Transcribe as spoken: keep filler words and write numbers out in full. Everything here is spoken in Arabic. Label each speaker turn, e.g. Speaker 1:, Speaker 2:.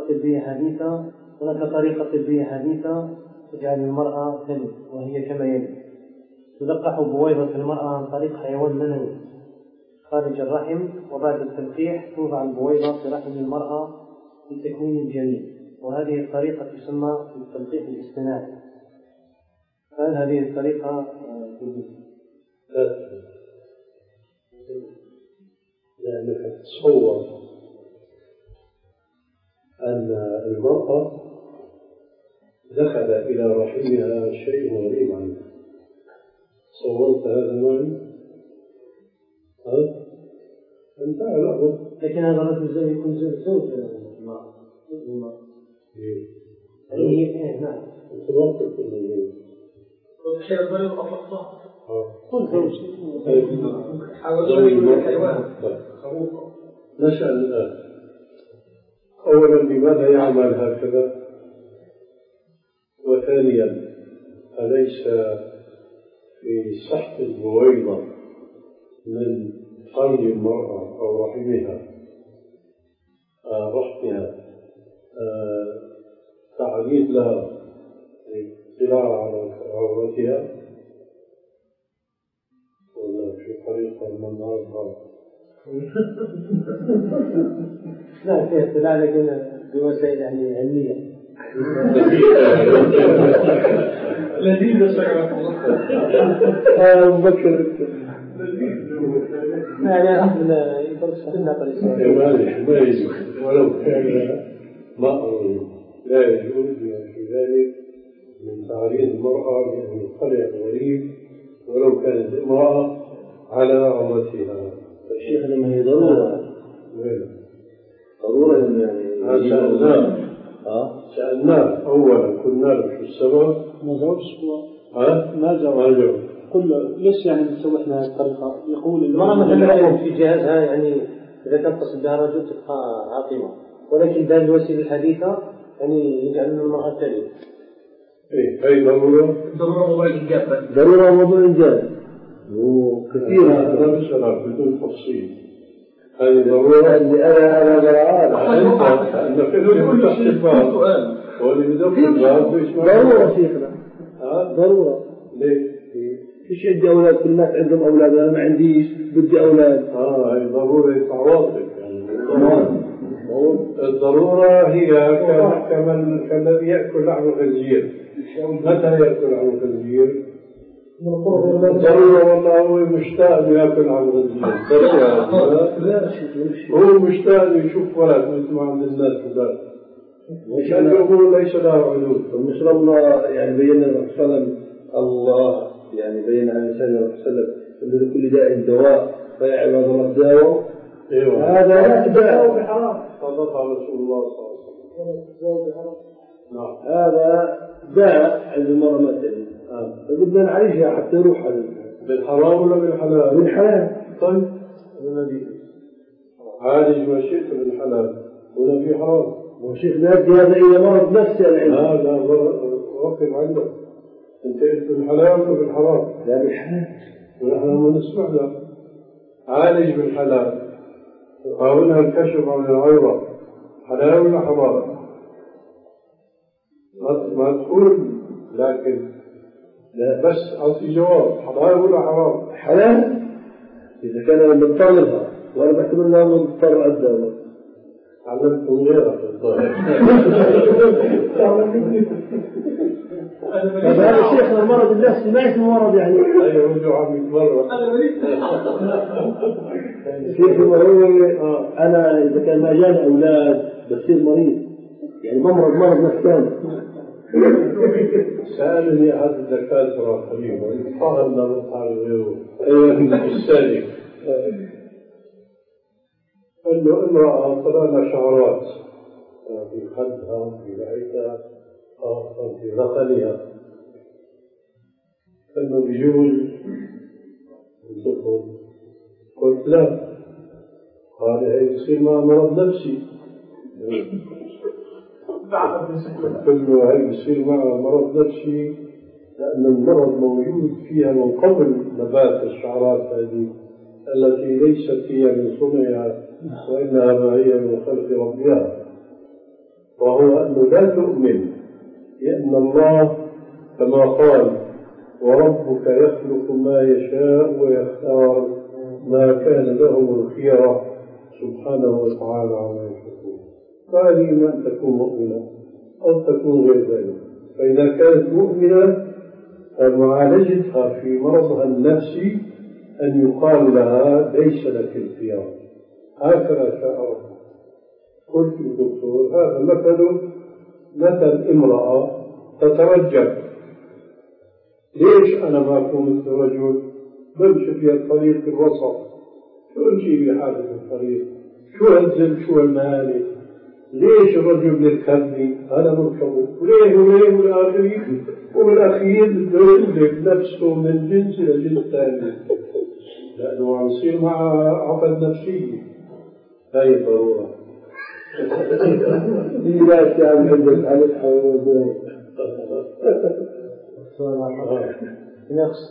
Speaker 1: طرق طبية حديثة. هناك طريقة طبية حديثة تجعل المرأة تلد وهي كما يلي. تلقح بويضة المرأة عن طريق حيوان منوي خارج الرحم، وبعد التلقيح توضع البويضة في رحم المرأة لتكوين الجنين، وهذه الطريقة تسمى التلقيح الاصطناعي. هل هذه الطريقة تجوز؟
Speaker 2: لأنك تتصور أن المرأة دخل إلى رحمها شيء غريب عنها. تصورت هذا معي؟ ها؟ أنت أعلم.
Speaker 1: لكن هذا الرجل يكون زوج المرأة. إيه نعم.
Speaker 2: تواقف الموضوع.
Speaker 3: شيء غريب أطلقته.
Speaker 1: كل زوج.
Speaker 3: حاولوا يقولوا الحيوان.
Speaker 2: نسأل الآن. أولا لماذا يعمل هكذا؟ وثانيا أليس في سحب البويضة من فرج المرأة أو رحمها آه رحمها آه تعريض لها اطلاع على عورتها، ولا في طريقة من نعرفها؟
Speaker 1: لا في اطلاع لكن بوسائل يعني علمية.
Speaker 3: لذيذة شكرا
Speaker 2: آه مبكر
Speaker 1: يعني أحد يدرس في النقل
Speaker 2: ما يجوز ولو كان مأر لا يجوز في ذلك من تعريض المرأة بأن خلق غريب ولو كانت امرأة على عورتها.
Speaker 4: الشيخ لما هي ضرورة ضرورة يعني
Speaker 2: سألناه سألناه أولا كنا له في السبب
Speaker 5: ما جاوبش
Speaker 2: ها
Speaker 5: ما جاوب
Speaker 2: ما جاوب
Speaker 5: كل ليش يعني نسوي احنا هذه الطريقة؟ يقول
Speaker 1: المرأة مثلا في جهازها يعني إذا كان تصل بها رجل تبقى عاقمة، ولكن ده الوسيلة الحديثة يعني يجعل المرأة تلد.
Speaker 2: إيه هي ضرورة
Speaker 3: ضرورة موضوع الإنجاب.
Speaker 4: ضرورة موضوع الإنجاب وكثير
Speaker 2: هذا مش بدون تفصيل. هذه ضرورة
Speaker 4: اللي أنا أنا جرعان
Speaker 2: أنت أنك تقول تحت الباب واللي بدون الباب
Speaker 4: ضرورة شيخنا ضرورة.
Speaker 2: ليه؟
Speaker 4: فيش عندي أولاد، كل الناس عندهم أولاد أنا ما عنديش بدي أولاد.
Speaker 2: آه هي ضرورة تعوضك يعني. الضرورة هي كمن كالذي يأكل لحم الخنزير. متى يأكل لحم الخنزير؟ ضرورة والله هو مشتاق يأكل لحم الخنزير. هو مشتاق يشوف ولد مثل ما عند الناس كذا. مشان يقول ليس له حدود.
Speaker 4: مش ربنا يعني بينا الرسول الله يعني بين عن الإنسان وسلم أن لكل داء دواء فيا عباد الله تداووا.
Speaker 2: أيوة.
Speaker 4: هذا لا
Speaker 1: تداووا بحرام.
Speaker 2: صدق رسول الله صلى الله عليه وسلم.
Speaker 1: تداووا بحرام.
Speaker 4: نعم. هذا داء عند المرأة مثلا. فبدنا نعالجها حتى يروح
Speaker 2: بالحرام ولا بالحلال؟
Speaker 4: بالحلال.
Speaker 2: طيب. النبي عالج ما شئت بالحلال ولا في حرام.
Speaker 4: وشيخ نادي هذا إلى مرض نفسي العلم.
Speaker 2: لا لا وقف عندك. أنت قلت بالحلال ولا بالحرام؟
Speaker 4: لا بالحلال.
Speaker 2: ونحن ما نسمع له. عالج بالحلال. حاولنا الكشف عن العورة. حلال ولا حرام؟ ما تقول لكن لا بس أعطي جواب حلال ولا حرام؟
Speaker 4: حلال إذا كان مضطرها وأنا بعتبر أنه مضطر أدى.
Speaker 2: علمت من غيرك الظاهر.
Speaker 4: هذا الشيخ المرض النفسي ما اسمه مرض يعني.
Speaker 2: أي رجوع عم يتمرد.
Speaker 4: الشيخ المرض أنا إذا كان ما جاني أولاد بصير مريض يعني ممرض مرض نفساني.
Speaker 2: سألني أحد الدكاترة قريبا فهم له على غيره. أيوة السالك. قال له امرأة طلعنا شعرات في خدها في بعيدها أو في ذقنها. قال له بيجوز قلت لا. قال هي يصير مع مرض نفسي. قلت له هي يصير مع مرض نفسي لأن المرض موجود فيها من قبل نبات الشعرات هذه التي ليست هي من صنعها وإنها ما هي من خلق ربها. وهو أنه لا تؤمن لأن الله كما قال وربك يخلق ما يشاء ويختار ما كان لهم الخيرة سبحانه وتعالى عما يشركون. فهذه ما أن تكون مؤمنة أو تكون غير ذلك. فإذا كانت مؤمنة فمعالجتها في مرضها النفسي أن يقال لها ليس لك الخيار، هكذا شاء ربك. قلت للدكتور هذا مثل مثل امرأة تترجل، ليش أنا ما أكون مثل رجل بمشي في الطريق في الوسط، شو نجي بحالة الطريق، شو أنزل شو المالك، ليش الرجل يركبني أنا مركبه، وليه وليه والآخرين والأخير يدرك نفسه من جنس إلى جنس ثاني، لأنه عم يصير مع عقد نفسية. هاي الضرورة.
Speaker 4: في ناس عم يحبك على الحيوان.
Speaker 1: السؤال